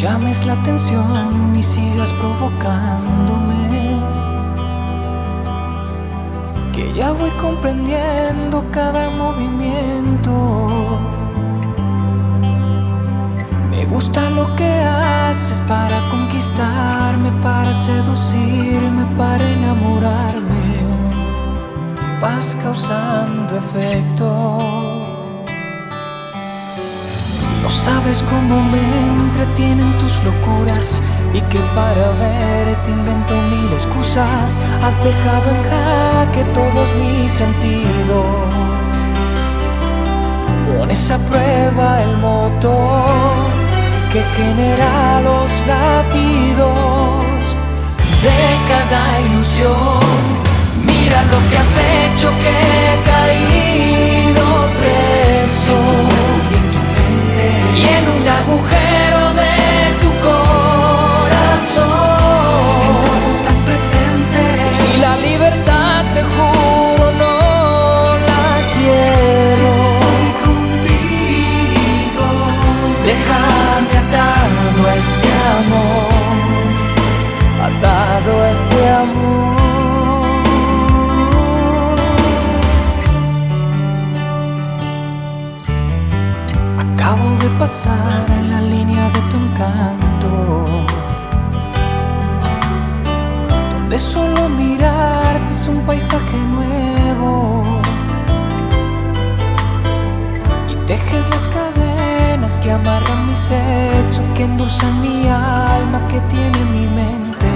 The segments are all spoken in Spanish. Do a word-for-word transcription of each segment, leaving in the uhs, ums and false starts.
llames la atención y sigas provocándome, que ya voy comprendiendo cada movimiento. Me gusta lo que haces para conquistarme, para seducirme, para enamorarme. Vas causando efecto. No sabes cómo me entretienen tus locuras y que para verte invento mil excusas. Has dejado en jaque todos mis sentidos. Pones a prueba el motor que genera los latidos de cada ilusión. Mira lo que has hecho, que he caído preso y en un agujero de tu corazón. En todo estás presente y la libertad, te juro, no la quiero. Si estoy contigo, Déjame atado a este amor, atado a este amor. Acabo de pasar en la línea de tu encanto, donde solo mirarte es un paisaje nuevo, y tejes las cadenas que amarran mis hechos, que endulzan mi alma, que tiene mi mente,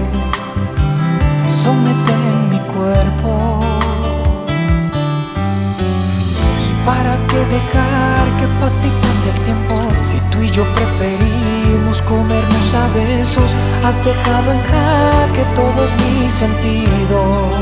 me someten mi cuerpo. ¿Para qué dejar que pase y pase el tiempo? Si tú y yo preferimos comernos a besos. Has dejado en jaque todos mis sentidos.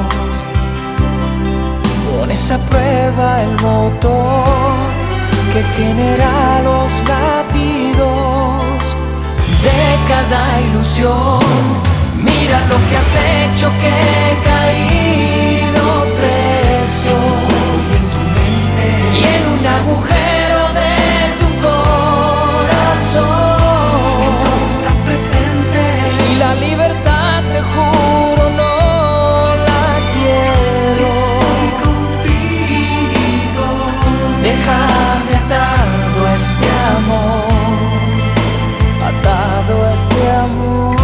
Pones a prueba el motor que genera los latidos de cada ilusión. Mira lo que has hecho, que he caído preso y en un agujero de tu corazón. en todo estás presente Y la libertad, te juro, no la quiero. Si estoy contigo, Déjame atado a este amor, atado a este amor.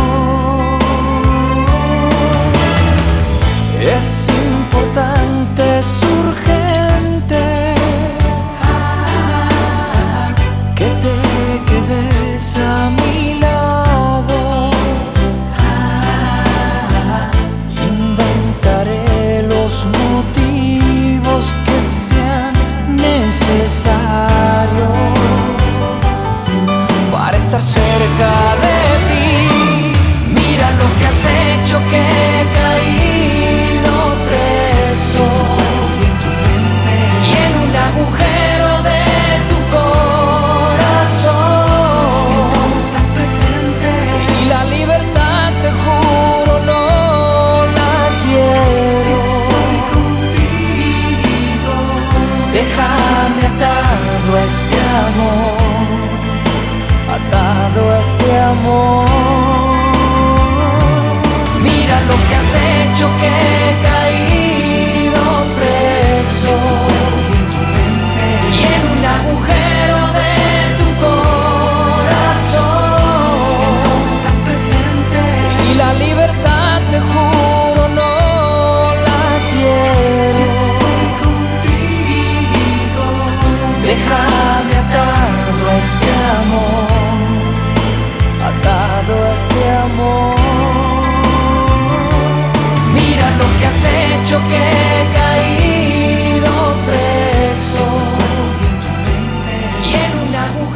Es importante, es urgente que te quedes a mi lado. Inventaré los motivos que sean necesarios para estar cerca de ti. Mira lo que has hecho, que he caído preso y en un agujero de tu corazón. en todo estás presente Y la libertad, te juro, no la Si quiero. estoy contigo, Déjame atado a este amor, atado a este amor. Mira lo que has hecho, que he caído preso y en un agujero de tu corazón. en todo estás presente Y la libertad, te juro, no la Si quiero. estoy contigo, Déjame atado a este amor, atado a este amor. Mira lo que has hecho, que he caído preso y en un agujero